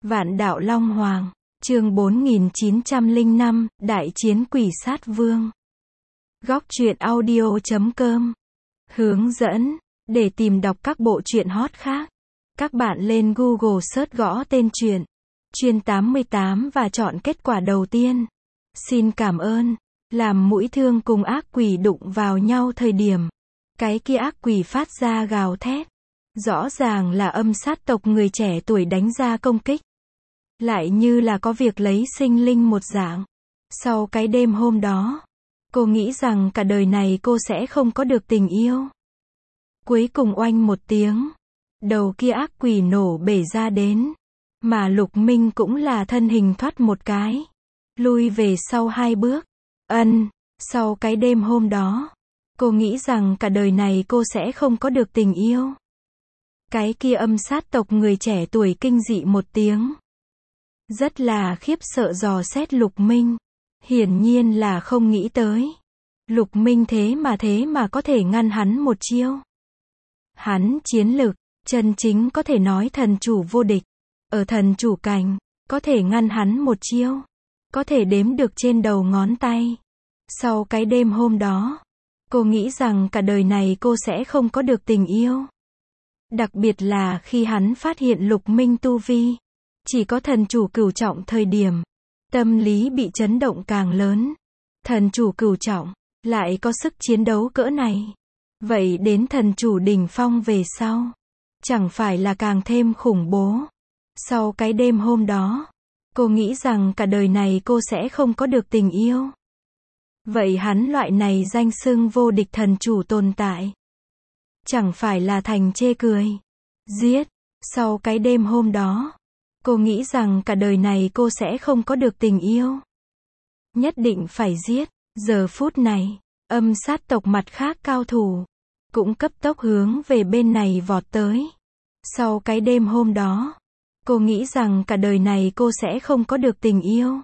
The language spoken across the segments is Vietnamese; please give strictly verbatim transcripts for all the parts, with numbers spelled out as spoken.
Vạn đạo Long Hoàng, chương bốn nghìn chín trăm lẻ năm, Đại chiến quỷ sát vương. Góc truyện audio chấm com. Hướng dẫn, để tìm đọc các bộ truyện hot khác, các bạn lên Google search gõ tên truyện, Chuyên tám mươi tám và chọn kết quả đầu tiên. Xin cảm ơn. Làm mũi thương cùng ác quỷ đụng vào nhau thời điểm, cái kia ác quỷ phát ra gào thét. Rõ ràng là âm sát tộc người trẻ tuổi đánh ra công kích. Lại như là có việc lấy sinh linh một dạng. Sau cái đêm hôm đó, cô nghĩ rằng cả đời này cô sẽ không có được tình yêu. Cuối cùng oanh một tiếng, đầu kia ác quỷ nổ bể ra đến. Mà Lục Minh cũng là thân hình thoát một cái, lui về sau hai bước. Ân, sau cái đêm hôm đó, cô nghĩ rằng cả đời này cô sẽ không có được tình yêu. Cái kia âm sát tộc người trẻ tuổi kinh dị một tiếng. Rất là khiếp sợ dò xét Lục Minh. Hiển nhiên là không nghĩ tới. Lục Minh thế mà thế mà có thể ngăn hắn một chiêu. Hắn chiến lực, chân chính có thể nói thần chủ vô địch. Ở thần chủ cảnh, có thể ngăn hắn một chiêu. Có thể đếm được trên đầu ngón tay. Sau cái đêm hôm đó, cô nghĩ rằng cả đời này cô sẽ không có được tình yêu. Đặc biệt là khi hắn phát hiện Lục Minh tu vi chỉ có thần chủ cửu trọng thời điểm, tâm lý bị chấn động càng lớn. Thần chủ cửu trọng, lại có sức chiến đấu cỡ này. Vậy đến thần chủ đỉnh phong về sau, chẳng phải là càng thêm khủng bố. Sau cái đêm hôm đó, cô nghĩ rằng cả đời này cô sẽ không có được tình yêu. Vậy hắn loại này danh xưng vô địch thần chủ tồn tại, chẳng phải là thành chê cười. Giết. Sau cái đêm hôm đó, cô nghĩ rằng cả đời này cô sẽ không có được tình yêu. Nhất định phải giết. Giờ phút này, âm sát tộc mặt khác cao thủ cũng cấp tốc hướng về bên này vọt tới. Sau cái đêm hôm đó, cô nghĩ rằng cả đời này cô sẽ không có được tình yêu.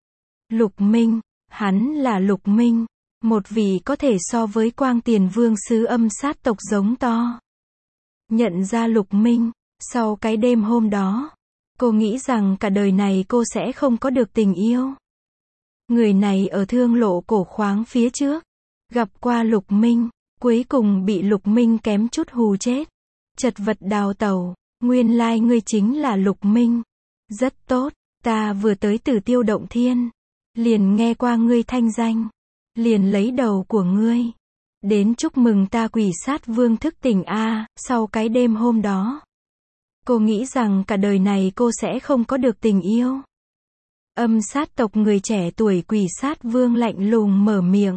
Lục Minh, hắn là Lục Minh, một vị có thể so với Quang Tiền Vương sứ âm sát tộc giống to. Nhận ra Lục Minh, sau cái đêm hôm đó, cô nghĩ rằng cả đời này cô sẽ không có được tình yêu. Người này ở thương lộ cổ khoáng phía trước, gặp qua Lục Minh, cuối cùng bị Lục Minh kém chút hù chết. Chật vật đào tẩu, nguyên lai ngươi chính là Lục Minh. Rất tốt, ta vừa tới từ Tiêu Động Thiên, liền nghe qua ngươi thanh danh, liền lấy đầu của ngươi đến chúc mừng ta quỷ sát vương thức tỉnh a. Sau cái đêm hôm đó, cô nghĩ rằng cả đời này cô sẽ không có được tình yêu. Âm sát tộc người trẻ tuổi quỷ sát vương lạnh lùng mở miệng.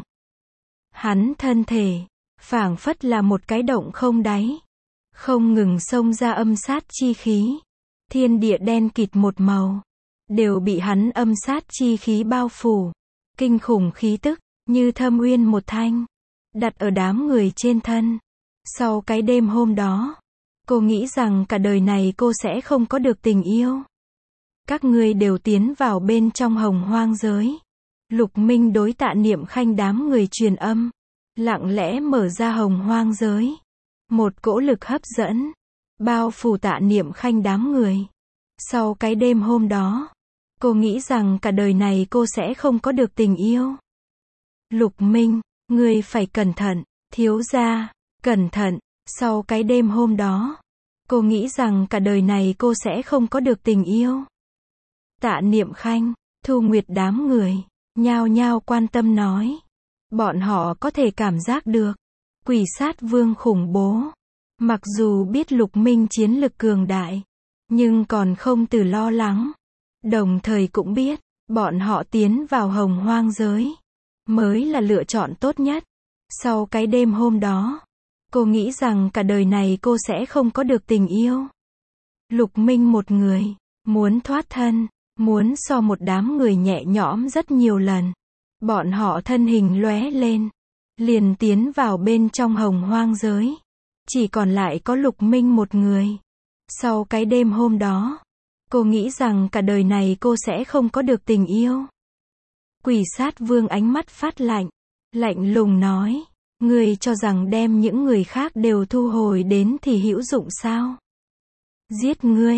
Hắn thân thể, phảng phất là một cái động không đáy, không ngừng xông ra âm sát chi khí. Thiên địa đen kịt một màu, đều bị hắn âm sát chi khí bao phủ. Kinh khủng khí tức, như thâm uyên một thanh, đặt ở đám người trên thân. Sau cái đêm hôm đó, cô nghĩ rằng cả đời này cô sẽ không có được tình yêu. Các ngươi đều tiến vào bên trong hồng hoang giới. Lục Minh đối Tạ Niệm Khanh đám người truyền âm, lặng lẽ mở ra hồng hoang giới. Một cỗ lực hấp dẫn, bao phủ Tạ Niệm Khanh đám người. Sau cái đêm hôm đó, cô nghĩ rằng cả đời này cô sẽ không có được tình yêu. Lục Minh, ngươi phải cẩn thận, thiếu gia, cẩn thận. Sau cái đêm hôm đó, cô nghĩ rằng cả đời này cô sẽ không có được tình yêu. Tạ Niệm Khanh, Thu Nguyệt đám người, nhao nhao quan tâm nói. Bọn họ có thể cảm giác được, quỷ sát vương khủng bố. Mặc dù biết Lục Minh chiến lực cường đại, nhưng còn không từ lo lắng. Đồng thời cũng biết, bọn họ tiến vào hồng hoang giới, mới là lựa chọn tốt nhất. Sau cái đêm hôm đó, cô nghĩ rằng cả đời này cô sẽ không có được tình yêu. Lục Minh một người, muốn thoát thân, muốn so một đám người nhẹ nhõm rất nhiều lần. Bọn họ thân hình lóe lên, liền tiến vào bên trong hồng hoang giới. Chỉ còn lại có Lục Minh một người. Sau cái đêm hôm đó, cô nghĩ rằng cả đời này cô sẽ không có được tình yêu. Quỷ sát vương ánh mắt phát lạnh, lạnh lùng nói. Ngươi cho rằng đem những người khác đều thu hồi đến thì hữu dụng sao? Giết ngươi.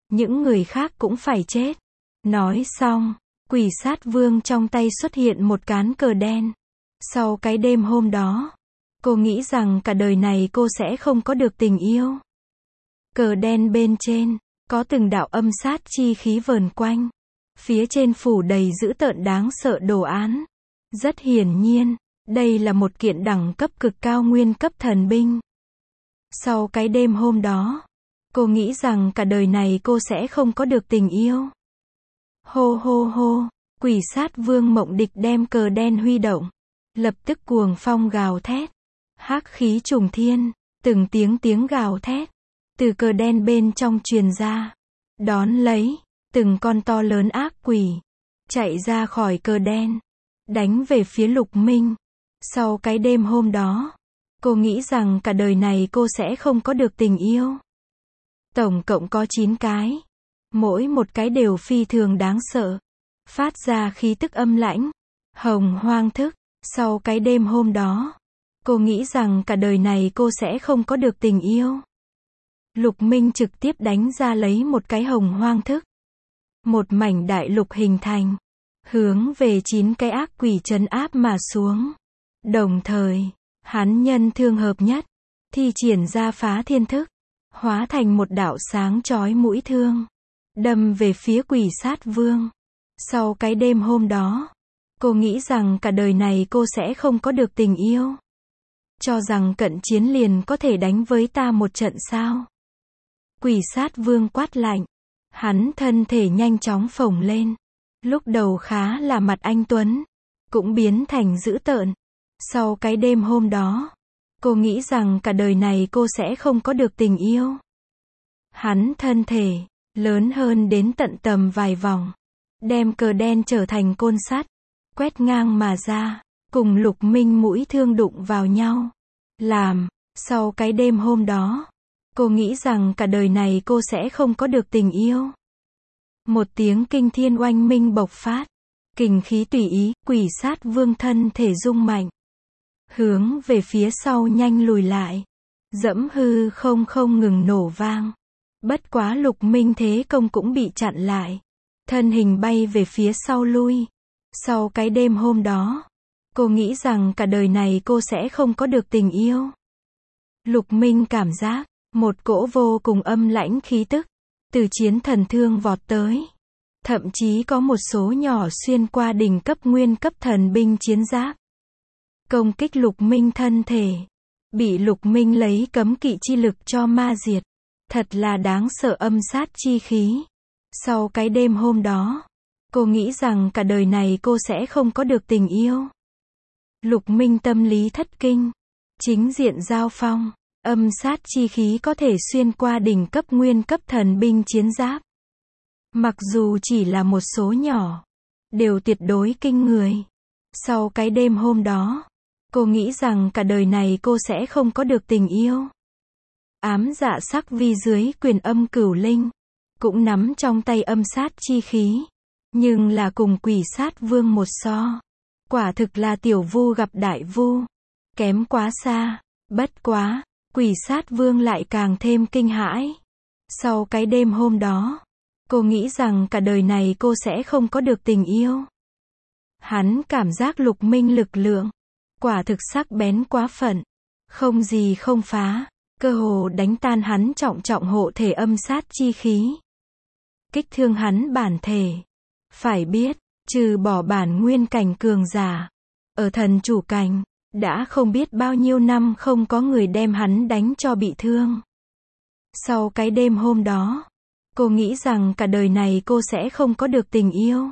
những người khác cũng phải chết. Nói xong, quỷ sát vương trong tay xuất hiện một cán cờ đen. Sau cái đêm hôm đó, cô nghĩ rằng cả đời này cô sẽ không có được tình yêu. Cờ đen bên trên, có từng đạo âm sát chi khí vờn quanh. Phía trên phủ đầy dữ tợn đáng sợ đồ án. Rất hiển nhiên, đây là một kiện đẳng cấp cực cao nguyên cấp thần binh. Sau cái đêm hôm đó, cô nghĩ rằng cả đời này cô sẽ không có được tình yêu. Hô hô hô, quỷ sát vương Mộng Địch đem cờ đen huy động. Lập tức cuồng phong gào thét. Hắc khí trùng thiên, từng tiếng tiếng gào thét. Từ cờ đen bên trong truyền ra. Đón lấy, từng con to lớn ác quỷ. Chạy ra khỏi cờ đen. Đánh về phía Lục Minh. Sau cái đêm hôm đó, cô nghĩ rằng cả đời này cô sẽ không có được tình yêu. Tổng cộng có chín cái. Mỗi một cái đều phi thường đáng sợ. Phát ra khí tức âm lãnh. Hồng hoang thức. Sau cái đêm hôm đó, cô nghĩ rằng cả đời này cô sẽ không có được tình yêu. Lục Minh trực tiếp đánh ra lấy một cái hồng hoang thức. Một mảnh đại lục hình thành. Hướng về chín cái ác quỷ trấn áp mà xuống. Đồng thời, hắn nhân thương hợp nhất. Thi triển ra phá thiên thức. Hóa thành một đạo sáng chói mũi thương. Đâm về phía quỷ sát vương. Sau cái đêm hôm đó, cô nghĩ rằng cả đời này cô sẽ không có được tình yêu. Cho rằng cận chiến liền có thể đánh với ta một trận sao? Quỷ sát vương quát lạnh. Hắn thân thể nhanh chóng phồng lên. Lúc đầu khá là mặt anh tuấn. Cũng biến thành dữ tợn. Sau cái đêm hôm đó, cô nghĩ rằng cả đời này cô sẽ không có được tình yêu. Hắn thân thể, lớn hơn đến tận tầm vài vòng. Đem cờ đen trở thành côn sắt. Quét ngang mà ra. Cùng Lục Minh mũi thương đụng vào nhau. Làm, sau cái đêm hôm đó, cô nghĩ rằng cả đời này cô sẽ không có được tình yêu. Một tiếng kinh thiên oanh minh bộc phát. Kình khí tùy ý, quỷ sát vương thân thể rung mạnh. Hướng về phía sau nhanh lùi lại. Dẫm hư không không ngừng nổ vang. Bất quá Lục Minh thế công cũng bị chặn lại. Thân hình bay về phía sau lui. Sau cái đêm hôm đó, cô nghĩ rằng cả đời này cô sẽ không có được tình yêu. Lục Minh cảm giác, một cỗ vô cùng âm lãnh khí tức, từ chiến thần thương vọt tới. Thậm chí có một số nhỏ xuyên qua đỉnh cấp nguyên cấp thần binh chiến giáp. Công kích Lục Minh thân thể. Bị Lục Minh lấy cấm kỵ chi lực cho ma diệt. Thật là đáng sợ âm sát chi khí. Sau cái đêm hôm đó, cô nghĩ rằng cả đời này cô sẽ không có được tình yêu. Lục Minh tâm lý thất kinh. Chính diện giao phong. Âm sát chi khí có thể xuyên qua đỉnh cấp nguyên cấp thần binh chiến giáp. Mặc dù chỉ là một số nhỏ, đều tuyệt đối kinh người. Sau cái đêm hôm đó, cô nghĩ rằng cả đời này cô sẽ không có được tình yêu. Ám dạ sắc vi dưới quyền âm cửu linh, cũng nắm trong tay âm sát chi khí. Nhưng là cùng quỷ sát vương một so. Quả thực là tiểu vu gặp đại vu. Kém quá xa. Bất quá, quỷ sát vương lại càng thêm kinh hãi. Sau cái đêm hôm đó, cô nghĩ rằng cả đời này cô sẽ không có được tình yêu. Hắn cảm giác Lục Minh lực lượng. Quả thực sắc bén quá phận. Không gì không phá. Cơ hồ đánh tan hắn trọng trọng hộ thể âm sát chi khí. Kích thương hắn bản thể. Phải biết, trừ bỏ bản nguyên cảnh cường giả, ở thần chủ cảnh, đã không biết bao nhiêu năm không có người đem hắn đánh cho bị thương. Sau cái đêm hôm đó, cô nghĩ rằng cả đời này cô sẽ không có được tình yêu.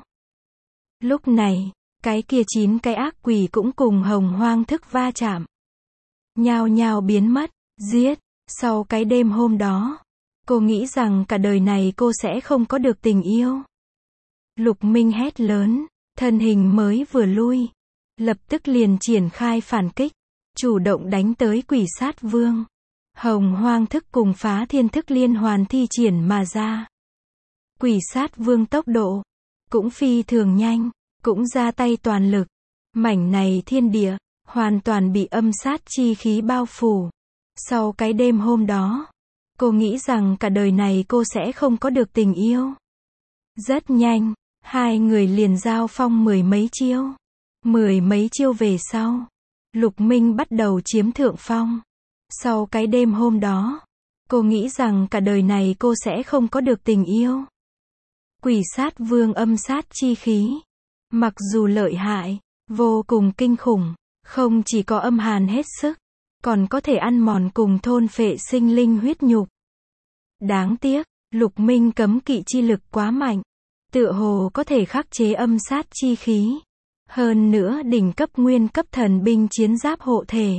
Lúc này, cái kia chín cái ác quỷ cũng cùng hồng hoang thức va chạm. Nhao nhao biến mất, giết. Sau cái đêm hôm đó, cô nghĩ rằng cả đời này cô sẽ không có được tình yêu. Lục Minh hét lớn, thân hình mới vừa lui, lập tức liền triển khai phản kích, chủ động đánh tới quỷ sát vương. Hồng hoang thức cùng phá thiên thức liên hoàn thi triển mà ra. Quỷ sát vương tốc độ cũng phi thường nhanh, cũng ra tay toàn lực. Mảnh này thiên địa hoàn toàn bị âm sát chi khí bao phủ. Sau cái đêm hôm đó, Cô nghĩ rằng cả đời này cô sẽ không có được tình yêu. Rất nhanh, hai người liền giao phong mười mấy chiêu. Mười mấy chiêu về sau, Lục Minh bắt đầu chiếm thượng phong. Sau cái đêm hôm đó, cô nghĩ rằng cả đời này cô sẽ không có được tình yêu. Quỷ sát vương âm sát chi khí, mặc dù lợi hại, vô cùng kinh khủng, không chỉ có âm hàn hết sức, còn có thể ăn mòn cùng thôn phệ sinh linh huyết nhục. Đáng tiếc, Lục Minh cấm kỵ chi lực quá mạnh, tựa hồ có thể khắc chế âm sát chi khí. Hơn nữa đỉnh cấp nguyên cấp thần binh chiến giáp hộ thể.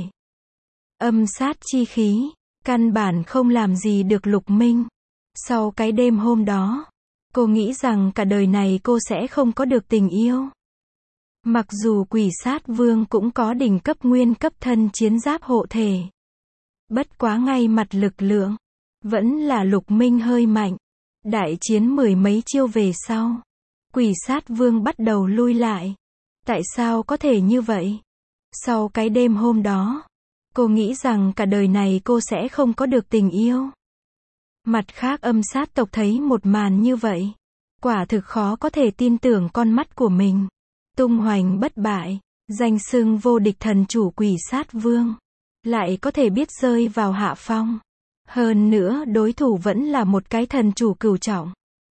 Âm sát chi khí, căn bản không làm gì được Lục Minh. Sau cái đêm hôm đó, cô nghĩ rằng cả đời này cô sẽ không có được tình yêu. Mặc dù quỷ sát vương cũng có đỉnh cấp nguyên cấp thân chiến giáp hộ thể. Bất quá ngay mặt lực lượng, vẫn là Lục Minh hơi mạnh. Đại chiến mười mấy chiêu về sau, quỷ sát vương bắt đầu lui lại. Tại sao có thể như vậy? Sau cái đêm hôm đó, cô nghĩ rằng cả đời này cô sẽ không có được tình yêu. Mặt khác âm sát tộc thấy một màn như vậy, quả thực khó có thể tin tưởng con mắt của mình. Tung hoành bất bại, danh xưng vô địch thần chủ quỷ sát vương, lại có thể biết rơi vào hạ phong. Hơn nữa đối thủ vẫn là một cái thần chủ cửu trọng.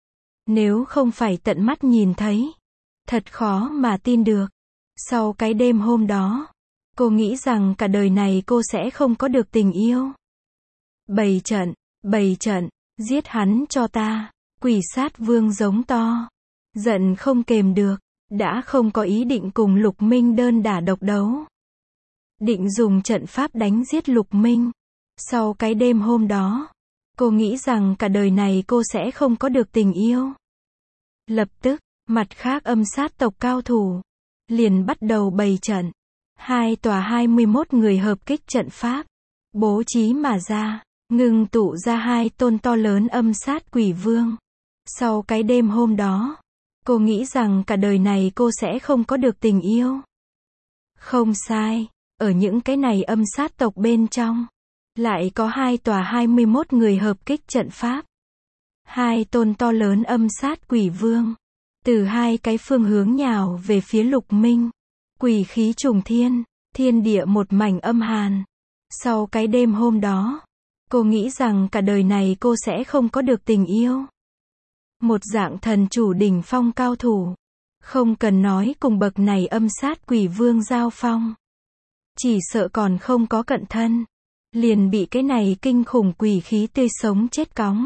Nếu không phải tận mắt nhìn thấy, thật khó mà tin được. Sau cái đêm hôm đó, cô nghĩ rằng cả đời này cô sẽ không có được tình yêu. Bày trận, bày trận, giết hắn cho ta. Quỷ sát vương giống to. Giận không kềm được, đã không có ý định cùng Lục Minh đơn đả độc đấu. Định dùng trận pháp đánh giết Lục Minh. Sau cái đêm hôm đó, cô nghĩ rằng cả đời này cô sẽ không có được tình yêu. Lập tức, mặt khác âm sát tộc cao thủ, liền bắt đầu bày trận. Hai tòa hai mươi mốt người hợp kích trận pháp, bố trí mà ra, ngưng tụ ra hai tôn to lớn âm sát quỷ vương. Sau cái đêm hôm đó, cô nghĩ rằng cả đời này cô sẽ không có được tình yêu. Không sai, ở những cái này âm sát tộc bên trong, lại có hai tòa hai mươi mốt người hợp kích trận pháp. Hai tôn to lớn âm sát quỷ vương, từ hai cái phương hướng nhào về phía Lục Minh. Quỷ khí trùng thiên, thiên địa một mảnh âm hàn. Sau cái đêm hôm đó, cô nghĩ rằng cả đời này cô sẽ không có được tình yêu. Một dạng thần chủ đỉnh phong cao thủ, không cần nói cùng bậc này âm sát quỷ vương giao phong, chỉ sợ còn không có cận thân, liền bị cái này kinh khủng quỷ khí tươi sống chết cóng.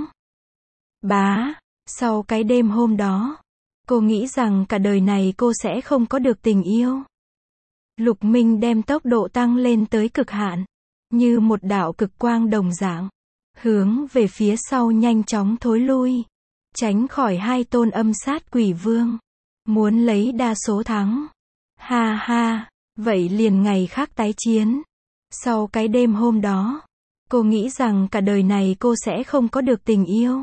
Bá, sau cái đêm hôm đó, cô nghĩ rằng cả đời này cô sẽ không có được tình yêu. Lục Minh đem tốc độ tăng lên tới cực hạn, như một đạo cực quang đồng dạng, hướng về phía sau nhanh chóng thối lui, tránh khỏi hai tôn âm sát quỷ vương, muốn lấy đa số thắng. Ha ha, vậy liền ngày khác tái chiến. Sau cái đêm hôm đó, cô nghĩ rằng cả đời này cô sẽ không có được tình yêu.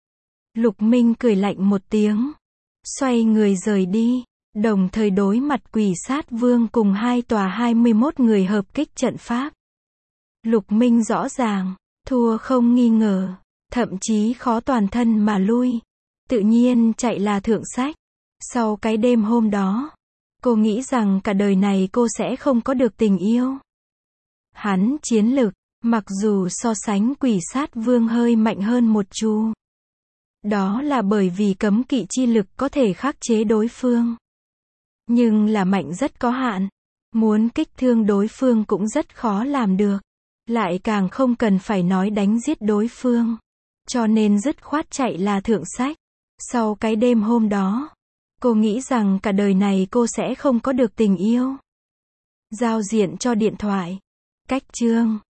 Lục Minh cười lạnh một tiếng, xoay người rời đi, đồng thời đối mặt quỷ sát vương cùng hai tòa hai mươi mốt người hợp kích trận pháp. Lục Minh rõ ràng, thua không nghi ngờ, thậm chí khó toàn thân mà lui. Tự nhiên chạy là thượng sách. Sau cái đêm hôm đó, cô nghĩ rằng cả đời này cô sẽ không có được tình yêu. Hắn chiến lực, mặc dù so sánh quỷ sát vương hơi mạnh hơn một chút. Đó là bởi vì cấm kỵ chi lực có thể khắc chế đối phương. Nhưng là mạnh rất có hạn. Muốn kích thương đối phương cũng rất khó làm được. Lại càng không cần phải nói đánh giết đối phương. Cho nên dứt khoát chạy là thượng sách. Sau cái đêm hôm đó, cô nghĩ rằng cả đời này cô sẽ không có được tình yêu. Giao diện cho điện thoại. Cách chương